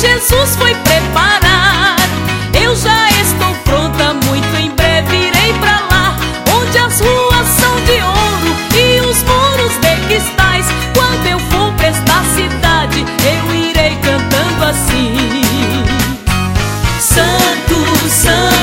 Jesus foi preparar. Eu já estou pronta, muito em breve irei pra lá, onde as ruas são de ouro e os muros de cristais. Quando eu for pra esta cidade, eu irei cantando assim: Santo, Santo,